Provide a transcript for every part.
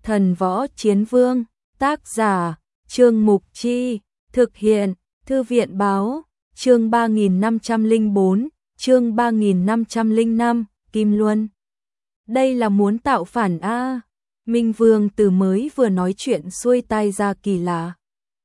Thần Võ Chiến Vương, tác giả, Trương Mục Chi, thực hiện, Thư viện Báo, chương 3504, chương 3505, Kim Luân. Đây là muốn tạo phản a. Minh Vương từ mới vừa nói chuyện xuôi tai ra kỳ lạ.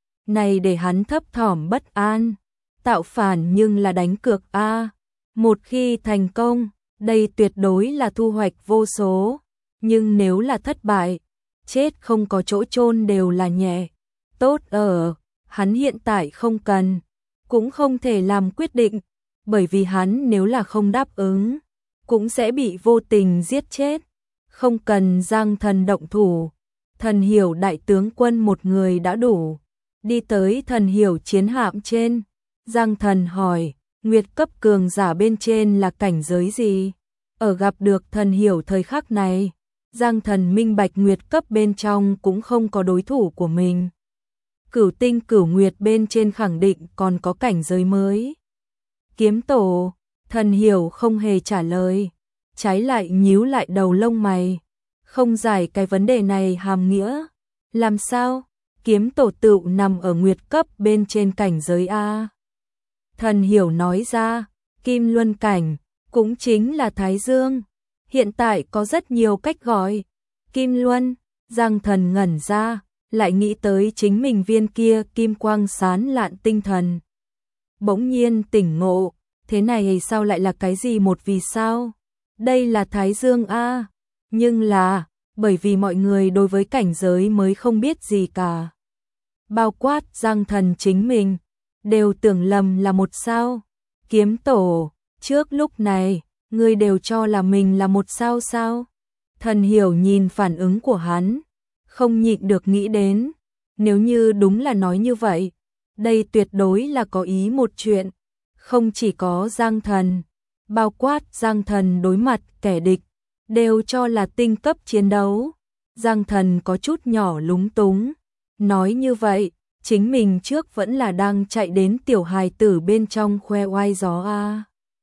Này để hắn thấp thỏm bất an. Tạo phản nhưng là đánh cược a. Một khi thành công, đây tuyệt đối là thu hoạch vô số. Nhưng nếu là thất bại, chết không có chỗ chôn đều là nhẹ. Tốt ở, hắn hiện tại không cần, cũng không thể làm quyết định, bởi vì hắn nếu là không đáp ứng, cũng sẽ bị vô tình giết chết. Không cần Giang Thần động thủ, Thần Hiểu đại tướng quân một người đã đủ. Đi tới Thần Hiểu chiến hạm trên, Giang Thần hỏi, Nguyệt cấp cường giả bên trên là cảnh giới gì? Ở gặp được Thần Hiểu thời khắc này, Giang Thần minh bạch Nguyệt cấp bên trong cũng không có đối thủ của mình. Cửu tinh cửu nguyệt bên trên khẳng định còn có cảnh giới mới. Kiếm tổ, Thần Hiểu không hề trả lời, trái lại nhíu lại đầu lông mày, không giải cái vấn đề này hàm nghĩa. Làm sao? Kiếm tổ tự nằm ở nguyệt cấp bên trên cảnh giới a. Thần Hiểu nói ra, Kim Luân cảnh, cũng chính là Thái Dương. Hiện tại có rất nhiều cách gọi. Kim Luân, Giang Thần ngẩn ra, lại nghĩ tới chính mình viên kia kim quang sán lạn tinh thần. Bỗng nhiên tỉnh ngộ, thế này sao lại là cái gì một vì sao? Đây là Thái Dương a, nhưng là, bởi vì mọi người đối với cảnh giới mới không biết gì cả. Bao quát Giang Thần chính mình, đều tưởng lầm là một sao. Kiếm tổ, trước lúc này, ngươi đều cho là mình là một sao sao? Thần Hiểu nhìn phản ứng của hắn, không nhịn được nghĩ đến, nếu như đúng là nói như vậy, đây tuyệt đối là có ý một chuyện. Không chỉ có Giang Thần, bao quát Giang Thần đối mặt kẻ địch, đều cho là tinh cấp chiến đấu. Giang Thần có chút nhỏ lúng túng, nói như vậy, chính mình trước vẫn là đang chạy đến tiểu hài tử bên trong khoe oai gió a.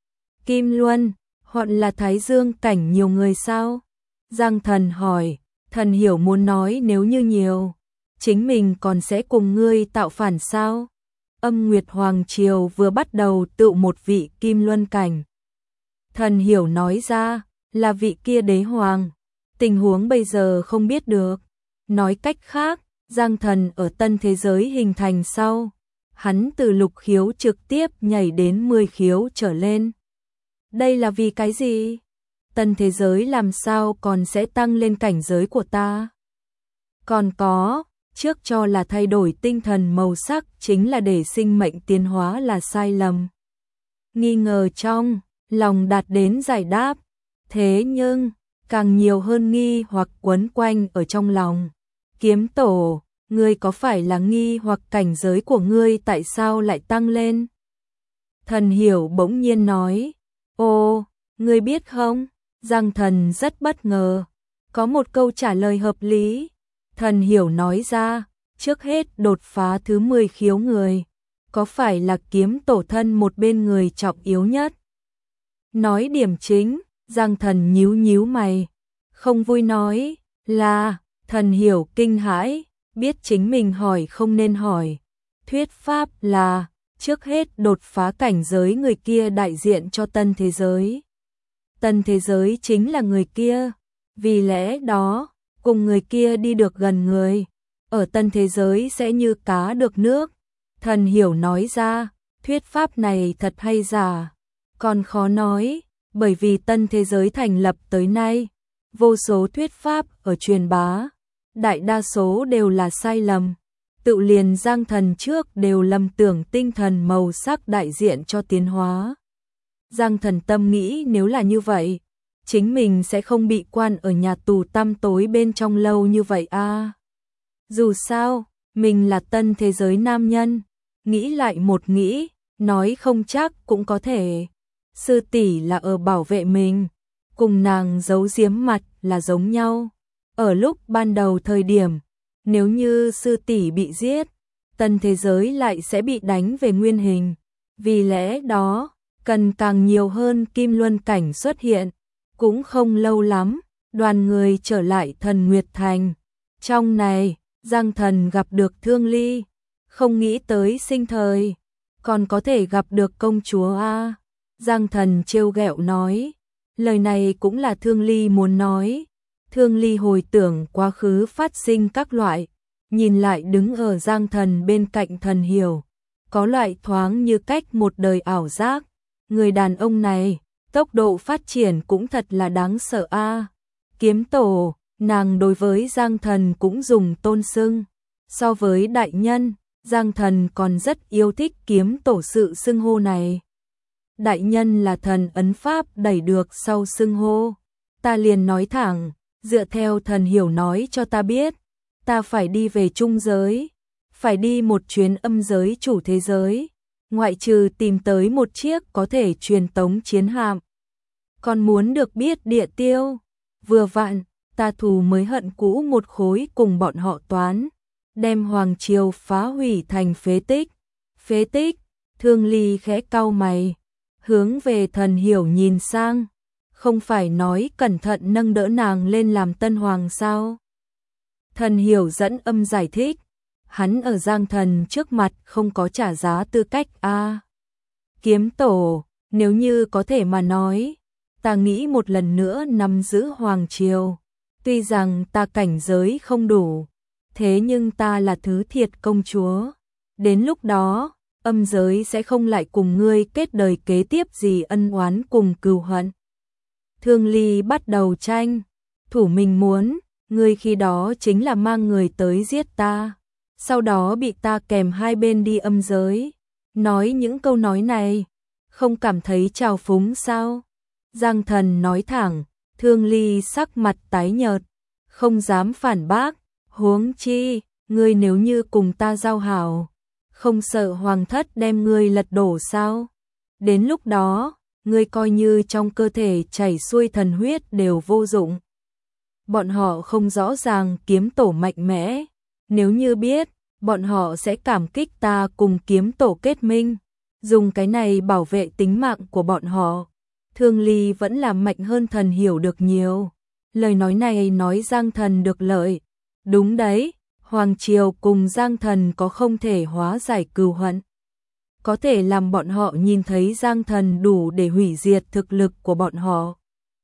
Kim Luân, hoặc là Thái Dương cảnh nhiều người sao? Giang Thần hỏi. Thần Hiểu muốn nói nếu như nhiều, chính mình còn sẽ cùng ngươi tạo phản sao? Âm Nguyệt Hoàng Triều vừa bắt đầu tự một vị Kim Luân cảnh. Thần Hiểu nói ra, là vị kia đế hoàng. Tình huống bây giờ không biết được. Nói cách khác, Giang Thần ở tân thế giới hình thành sau, hắn từ lục khiếu trực tiếp nhảy đến 10 khiếu trở lên. Đây là vì cái gì? Tân thế giới làm sao còn sẽ tăng lên cảnh giới của ta? Còn có, trước cho là thay đổi tinh thần màu sắc chính là để sinh mệnh tiến hóa là sai lầm. Nghi ngờ trong, lòng đạt đến giải đáp. Thế nhưng, càng nhiều hơn nghi hoặc quấn quanh ở trong lòng. Kiếm tổ, ngươi có phải là nghi hoặc cảnh giới của ngươi tại sao lại tăng lên? Thần Hiểu bỗng nhiên nói, ô, ngươi biết không? Giang Thần rất bất ngờ, có một câu trả lời hợp lý. Thần Hiểu nói ra, trước hết đột phá thứ 10 khiếu người, có phải là kiếm tổ thân một bên người trọng yếu nhất? Nói điểm chính, Giang Thần nhíu nhíu mày, không vui nói, là, Thần Hiểu kinh hãi, biết chính mình hỏi không nên hỏi. Thuyết pháp là, trước hết đột phá cảnh giới người kia đại diện cho tân thế giới. Tân thế giới chính là người kia, vì lẽ đó, cùng người kia đi được gần người, ở tân thế giới sẽ như cá được nước. Thần Hiểu nói ra, thuyết pháp này thật hay giả, còn khó nói, bởi vì tân thế giới thành lập tới nay, vô số thuyết pháp ở truyền bá, đại đa số đều là sai lầm. Tự liền Giang Thần trước đều lầm tưởng tinh thần màu sắc đại diện cho tiến hóa. Giang Thần tâm nghĩ nếu là như vậy, chính mình sẽ không bị quan ở nhà tù tăm tối bên trong lâu như vậy a. Dù sao, mình là tân thế giới nam nhân, nghĩ lại một nghĩ, nói không chắc cũng có thể. Sư tỷ là ở bảo vệ mình, cùng nàng giấu giếm mặt là giống nhau. Ở lúc ban đầu thời điểm, nếu như sư tỷ bị giết, tân thế giới lại sẽ bị đánh về nguyên hình. Vì lẽ đó, cần càng nhiều hơn Kim Luân cảnh xuất hiện. Cũng không lâu lắm, đoàn người trở lại Thần Nguyệt Thành. Trong này, Giang Thần gặp được Thương Ly, không nghĩ tới sinh thời còn có thể gặp được công chúa a. Giang Thần trêu ghẹo nói, lời này cũng là Thương Ly muốn nói. Thương Ly hồi tưởng quá khứ phát sinh các loại, nhìn lại đứng ở Giang Thần bên cạnh Thần Hiểu, có loại thoáng như cách một đời ảo giác. Người đàn ông này, tốc độ phát triển cũng thật là đáng sợ a. Kiếm tổ, nàng đối với Giang Thần cũng dùng tôn xưng. So với đại nhân, Giang Thần còn rất yêu thích kiếm tổ sự xưng hô này. Đại nhân là thần ấn pháp đẩy được sau xưng hô. Ta liền nói thẳng, dựa theo Thần Hiểu nói cho ta biết, ta phải đi về trung giới, phải đi một chuyến âm giới chủ thế giới, ngoại trừ tìm tới một chiếc có thể truyền tống chiến hạm. Còn muốn được biết địa tiêu, vừa vặn, ta thù mới hận cũ một khối cùng bọn họ toán, đem hoàng triều phá hủy thành phế tích. Phế tích, Thương Ly khẽ cau mày, hướng về Thần Hiểu nhìn sang, không phải nói cẩn thận nâng đỡ nàng lên làm tân hoàng sao? Thần Hiểu dẫn âm giải thích, hắn ở Giang Thần trước mặt không có trả giá tư cách a. Kiếm tổ, nếu như có thể mà nói, ta nghĩ một lần nữa nắm giữ hoàng triều. Tuy rằng ta cảnh giới không đủ, thế nhưng ta là thứ thiệt công chúa. Đến lúc đó, âm giới sẽ không lại cùng ngươi kết đời kế tiếp gì ân oán cùng cừu hận. Thương Ly bắt đầu tranh, thủ mình muốn, ngươi khi đó chính là mang người tới giết ta, sau đó bị ta kèm hai bên đi âm giới. Nói những câu nói này, không cảm thấy trào phúng sao? Giang Thần nói thẳng. Thương Ly sắc mặt tái nhợt, không dám phản bác, huống chi, ngươi nếu như cùng ta giao hảo, không sợ hoàng thất đem ngươi lật đổ sao? Đến lúc đó, ngươi coi như trong cơ thể chảy xuôi thần huyết đều vô dụng. Bọn họ không rõ ràng kiếm tổ mạnh mẽ, nếu như biết, bọn họ sẽ cảm kích ta cùng kiếm tổ kết minh, dùng cái này bảo vệ tính mạng của bọn họ. Thương Ly vẫn là mạnh hơn Thần Hiểu được nhiều. Lời nói này nói Giang Thần được lợi. Đúng đấy, hoàng triều cùng Giang Thần có không thể hóa giải cừu hận. Có thể làm bọn họ nhìn thấy Giang Thần đủ để hủy diệt thực lực của bọn họ.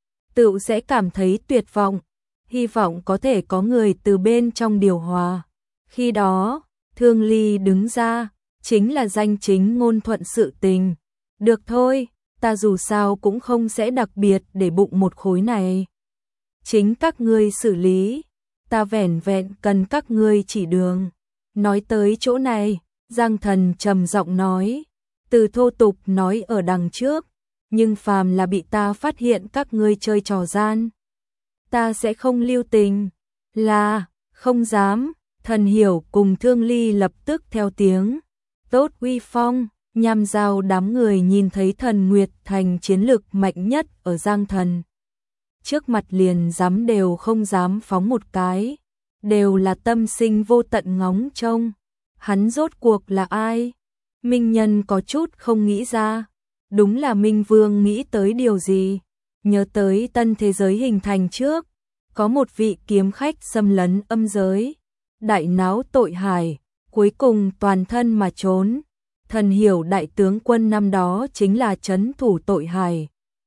Tự sẽ cảm thấy tuyệt vọng, hy vọng có thể có người từ bên trong điều hòa. Khi đó, Thương Ly đứng ra, chính là danh chính ngôn thuận sự tình. Được thôi, ta dù sao cũng không sẽ đặc biệt để bụng một khối này. Chính các ngươi xử lý, ta vẻn vẹn cần các ngươi chỉ đường. Nói tới chỗ này, Giang Thần trầm giọng nói, từ thô tục nói ở đằng trước, nhưng phàm là bị ta phát hiện các ngươi chơi trò gian, ta sẽ không lưu tình. Là, không dám. Thần Hiểu cùng Thương Ly lập tức theo tiếng. Tốt uy phong, nhằm giao đám người nhìn thấy Thần Nguyệt Thành chiến lực mạnh nhất ở Giang Thần. Trước mặt liền dám đều không dám phóng một cái, đều là tâm sinh vô tận ngóng trông. Hắn rốt cuộc là ai? Minh Nhân có chút không nghĩ ra. Đúng là Minh Vương nghĩ tới điều gì? Nhớ tới tân thế giới hình thành trước, có một vị kiếm khách xâm lấn âm giới, đại náo tội hải, cuối cùng toàn thân mà trốn. Thần Hiểu đại tướng quân năm đó chính là trấn thủ tội hải.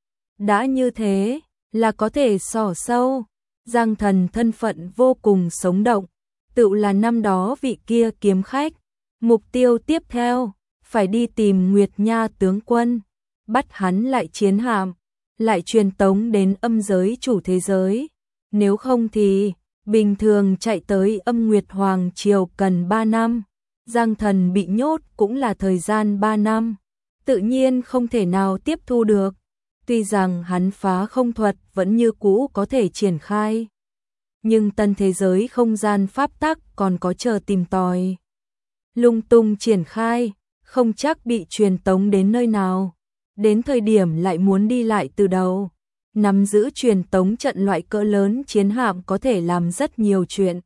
Đã như thế, là có thể xỏ sâu. Giang Thần thân phận vô cùng sống động, tự là năm đó vị kia kiếm khách. Mục tiêu tiếp theo, phải đi tìm Nguyệt Nha tướng quân, bắt hắn lại chiến hạm, lại truyền tống đến âm giới chủ thế giới. Nếu không thì, bình thường chạy tới âm Nguyệt Hoàng Triều cần 3 năm. Giang Thần bị nhốt cũng là thời gian 3 năm. Tự nhiên không thể nào tiếp thu được. Tuy rằng hắn phá không thuật vẫn như cũ có thể triển khai, nhưng tân thế giới không gian pháp tắc còn có chờ tìm tòi. Lung tung triển khai, không chắc bị truyền tống đến nơi nào. Đến thời điểm lại muốn đi lại từ đầu. Nắm giữ truyền tống trận loại cỡ lớn chiến hạm có thể làm rất nhiều chuyện.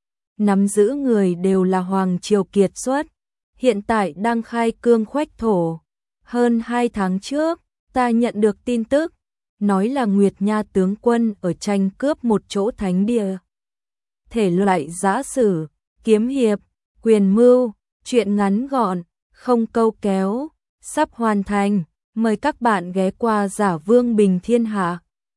Nắm giữ người đều là hoàng triều kiệt xuất, hiện tại đang khai cương khoách thổ. Hơn 2 tháng trước, ta nhận được tin tức, nói là Nguyệt Nha tướng quân ở tranh cướp một chỗ thánh địa. thể loại giã sử, kiếm hiệp, quyền mưu, truyện ngắn gọn, không câu kéo, sắp hoàn thành. Mời các bạn ghé qua Giả Vương Bình Thiên Hạ.